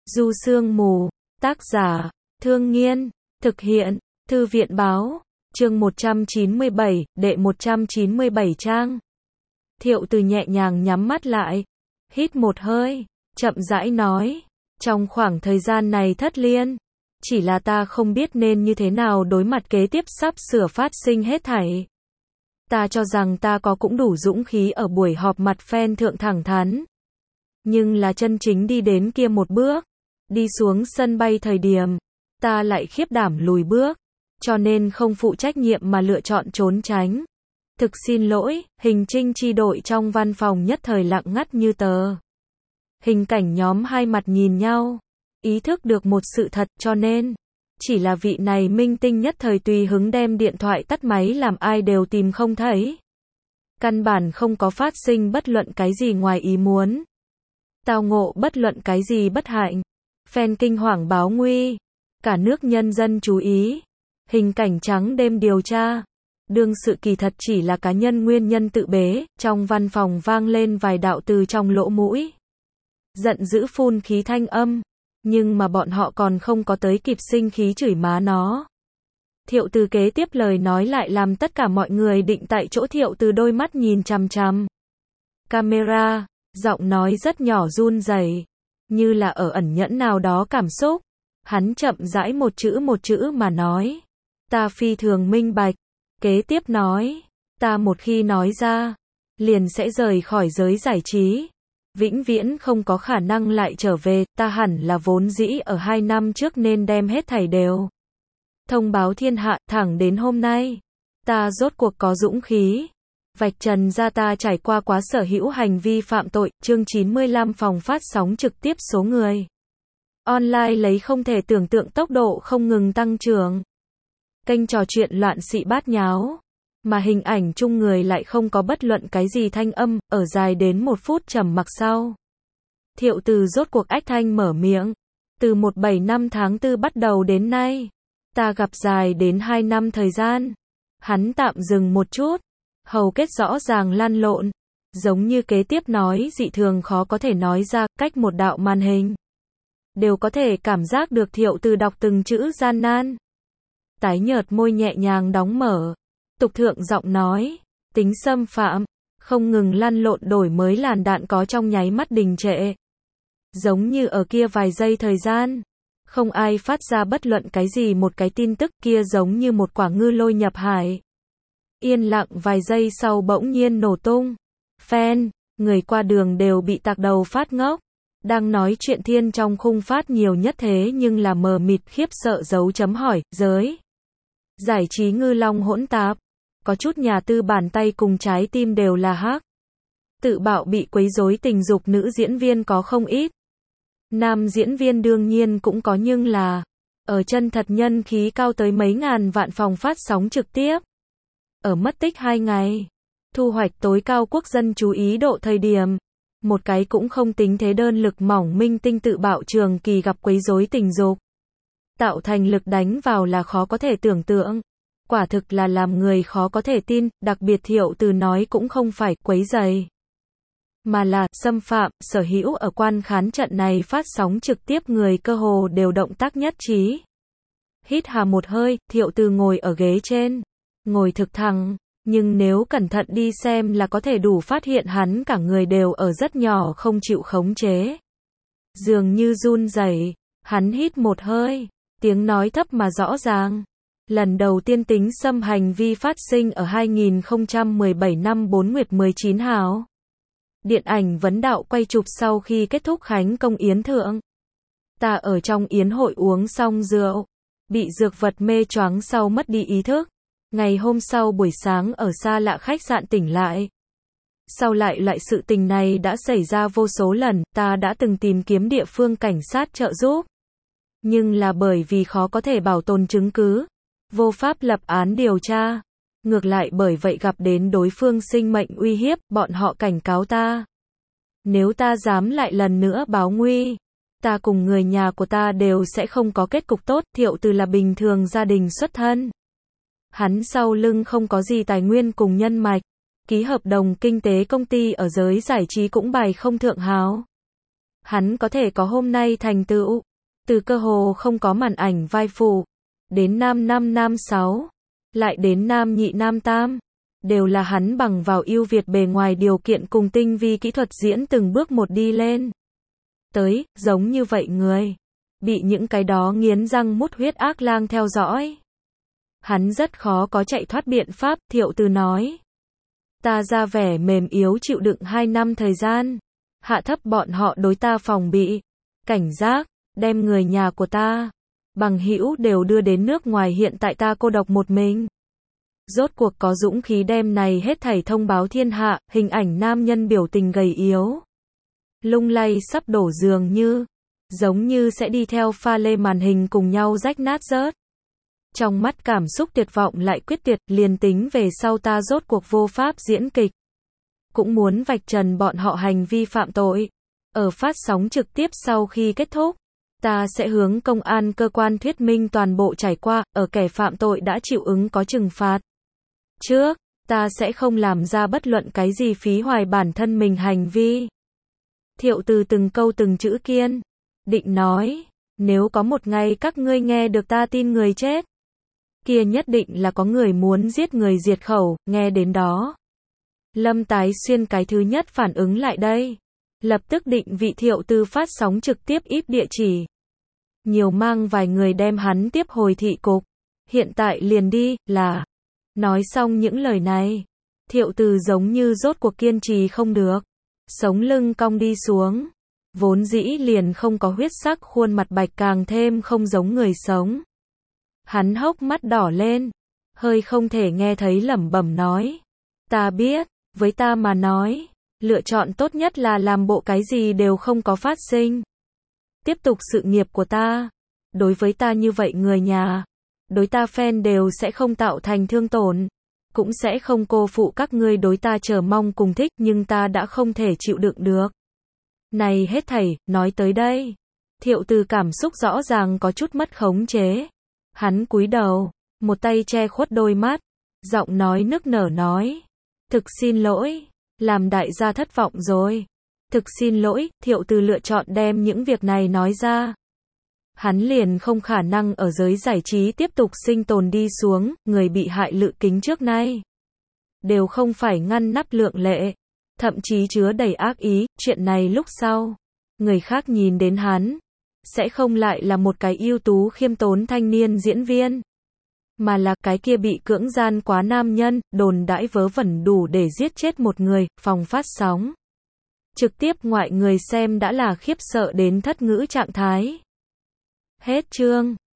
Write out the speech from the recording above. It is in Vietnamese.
Du Sương Mù, tác giả, Thương Nghiên, thực hiện, Thư viện Báo, chương 197, đệ 197 trang. Thiệu Từ nhẹ nhàng nhắm mắt lại, hít một hơi, chậm rãi nói, trong khoảng thời gian này Thất Liên, chỉ là ta không biết nên như thế nào đối mặt kế tiếp sắp sửa phát sinh hết thảy. Ta cho rằng ta có cũng đủ dũng khí ở buổi họp mặt fan thượng thẳng thắn. Nhưng là chân chính đi đến kia một bước, đi xuống sân bay thời điểm, ta lại khiếp đảm lùi bước, cho nên không phụ trách nhiệm mà lựa chọn trốn tránh. Thực xin lỗi, Hình Trinh chi đội trong văn phòng nhất thời lặng ngắt như tờ. Hình Cảnh nhóm hai mặt nhìn nhau, ý thức được một sự thật cho nên, chỉ là vị này minh tinh nhất thời tùy hứng đem điện thoại tắt máy làm ai đều tìm không thấy. Căn bản không có phát sinh bất luận cái gì ngoài ý muốn. Tao ngộ bất luận cái gì bất hạnh. Fan kinh hoàng báo nguy. Cả nước nhân dân chú ý. Hình Cảnh trắng đêm điều tra. Đương sự kỳ thật chỉ là cá nhân nguyên nhân tự bế. Trong văn phòng vang lên vài đạo từ trong lỗ mũi. Giận dữ phun khí thanh âm. Nhưng mà bọn họ còn không có tới kịp sinh khí chửi má nó. Thiệu Từ kế tiếp lời nói lại làm tất cả mọi người định tại chỗ. Thiệu Từ đôi mắt nhìn chằm chằm camera, giọng nói rất nhỏ run rẩy, như là ở ẩn nhẫn nào đó cảm xúc. Hắn chậm rãi một chữ mà nói, ta phi thường minh bạch. Kế tiếp nói, ta một khi nói ra, liền sẽ rời khỏi giới giải trí, vĩnh viễn không có khả năng lại trở về. Ta hẳn là vốn dĩ ở 2 năm trước nên đem hết thảy đều thông báo thiên hạ. Thẳng đến hôm nay, ta rốt cuộc có dũng khí vạch trần ra ta trải qua quá sở hữu hành vi phạm tội. Chương 95 phòng phát sóng trực tiếp số người online lấy không thể tưởng tượng tốc độ không ngừng tăng trưởng. Kênh trò chuyện loạn xị bát nháo, mà hình ảnh chung người lại không có bất luận cái gì thanh âm. Ở dài đến 1 phút trầm mặc sau, Thiệu Từ rốt cuộc ách thanh mở miệng, từ 17 năm tháng 4 bắt đầu đến nay, ta gặp dài đến 2 năm thời gian. Hắn tạm dừng một chút, hầu kết rõ ràng lăn lộn, giống như kế tiếp nói dị thường khó có thể nói ra. Cách một đạo màn hình, đều có thể cảm giác được Thiệu Từ đọc từng chữ gian nan. Tái nhợt môi nhẹ nhàng đóng mở, tục thượng giọng nói, tính xâm phạm, không ngừng lăn lộn đổi mới làn đạn có trong nháy mắt đình trệ. Giống như ở kia vài giây thời gian, không ai phát ra bất luận cái gì một cái tin tức. Kia giống như một quả ngư lôi nhập hải. Yên lặng vài giây sau bỗng nhiên nổ tung. Fan, người qua đường đều bị tạc đầu phát ngốc. Đang nói chuyện thiên trong khung phát nhiều nhất thế nhưng là mờ mịt khiếp sợ dấu chấm hỏi. Giới giải trí ngư long hỗn tạp. Có chút nhà tư bản tay cùng trái tim đều là hắc. Tự bạo bị quấy rối tình dục nữ diễn viên có không ít. Nam diễn viên đương nhiên cũng có, nhưng là ở chân thật nhân khí cao tới mấy ngàn vạn phòng phát sóng trực tiếp. Ở mất tích 2 ngày, thu hoạch tối cao quốc dân chú ý độ thời điểm, một cái cũng không tính thế đơn lực mỏng minh tinh tự bạo trường kỳ gặp quấy rối tình dục, tạo thành lực đánh vào là khó có thể tưởng tượng. Quả thực là làm người khó có thể tin. Đặc biệt Thiệu Từ nói cũng không phải quấy rầy, mà là xâm phạm. Sở hữu ở quan khán trận này phát sóng trực tiếp người cơ hồ đều động tác nhất trí. Hít hà một hơi, Thiệu Từ ngồi ở ghế trên, ngồi thực thẳng, nhưng nếu cẩn thận đi xem là có thể đủ phát hiện hắn cả người đều ở rất nhỏ không chịu khống chế, dường như run rẩy. Hắn hít một hơi, tiếng nói thấp mà rõ ràng. Lần đầu tiên tính xâm hành vi phát sinh ở 2017 năm 4 nguyệt 19 hào. Điện ảnh vấn đạo quay chụp sau khi kết thúc khánh công yến thượng. Ta ở trong yến hội uống xong rượu, bị dược vật mê choáng sau mất đi ý thức. Ngày hôm sau buổi sáng ở xa lạ khách sạn tỉnh lại. Sau lại loại sự tình này đã xảy ra vô số lần. Ta đã từng tìm kiếm địa phương cảnh sát trợ giúp, nhưng là bởi vì khó có thể bảo tồn chứng cứ, vô pháp lập án điều tra. Ngược lại bởi vậy gặp đến đối phương sinh mệnh uy hiếp. Bọn họ cảnh cáo ta, nếu ta dám lại lần nữa báo nguy, ta cùng người nhà của ta đều sẽ không có kết cục tốt. Thiệu Từ là bình thường gia đình xuất thân. Hắn sau lưng không có gì tài nguyên cùng nhân mạch. Ký hợp đồng kinh tế công ty ở giới giải trí cũng bài không thượng hào. hắn có thể có hôm nay thành tựu. Từ cơ hồ không có màn ảnh vai phụ, đến nam năm nam sáu, lại đến nam nhị nam tam, đều là hắn bằng vào ưu việt bề ngoài điều kiện cùng tinh vi kỹ thuật diễn từng bước một đi lên. Tới, giống như vậy người, bị những cái đó nghiến răng mút huyết ác lang theo dõi. Hắn rất khó có chạy thoát biện pháp, Thiệu Từ nói. Ta ra vẻ mềm yếu chịu đựng 2 năm thời gian, hạ thấp bọn họ đối ta phòng bị, cảnh giác, đem người nhà của ta, bằng hữu đều đưa đến nước ngoài, hiện tại ta cô độc một mình. Rốt cuộc có dũng khí đem này hết thảy thông báo thiên hạ, hình ảnh nam nhân biểu tình gầy yếu, lung lay sắp đổ dường như, giống như sẽ đi theo pha lê màn hình cùng nhau rách nát rớt. Trong mắt cảm xúc tuyệt vọng lại quyết tuyệt, liền tính về sau ta rốt cuộc vô pháp diễn kịch, cũng muốn vạch trần bọn họ hành vi phạm tội. Ở phát sóng trực tiếp sau khi kết thúc, ta sẽ hướng công an cơ quan thuyết minh toàn bộ trải qua, ở kẻ phạm tội đã chịu ứng có trừng phạt. Trước, ta sẽ không làm ra bất luận cái gì phí hoài bản thân mình hành vi. Thiệu Từ từng câu từng chữ kiên định nói, nếu có một ngày các ngươi nghe được ta tin người chết, kia nhất định là có người muốn giết người diệt khẩu. Nghe đến đó, Lâm Tái Xuyên cái thứ nhất phản ứng lại đây, lập tức định vị Thiệu Từ phát sóng trực tiếp IP địa chỉ, nhiều mang vài người đem hắn tiếp hồi thị cục, hiện tại liền đi, là. Nói xong những lời này, Thiệu Từ giống như rốt cuộc kiên trì không được, sống lưng cong đi xuống, vốn dĩ liền không có huyết sắc khuôn mặt bạch càng thêm không giống người sống. Hắn hốc mắt đỏ lên, hơi không thể nghe thấy lẩm bẩm nói, ta biết, với ta mà nói, lựa chọn tốt nhất là làm bộ cái gì đều không có phát sinh. Tiếp tục sự nghiệp của ta, đối với ta như vậy người nhà, đối ta fan đều sẽ không tạo thành thương tổn, cũng sẽ không cô phụ các ngươi đối ta chờ mong cùng thích, nhưng ta đã không thể chịu đựng được. Này hết thảy, nói tới đây, Thiệu Từ cảm xúc rõ ràng có chút mất khống chế. Hắn cúi đầu, một tay che khuất đôi mắt, giọng nói nức nở nói, thực xin lỗi, làm đại gia thất vọng rồi. Thực xin lỗi. Thiệu Từ lựa chọn đem những việc này nói ra. Hắn liền không khả năng ở giới giải trí tiếp tục sinh tồn đi xuống, người bị hại Lự Kính trước nay đều không phải ngăn nắp lượng lệ, thậm chí chứa đầy ác ý, chuyện này lúc sau, người khác nhìn đến hắn, sẽ không lại là một cái ưu tú khiêm tốn thanh niên diễn viên, mà là cái kia bị cưỡng gian quá nam nhân, đồn đãi vớ vẩn đủ để giết chết một người. Phòng phát sóng trực tiếp ngoại người xem đã là khiếp sợ đến thất ngữ trạng thái. Hết chương.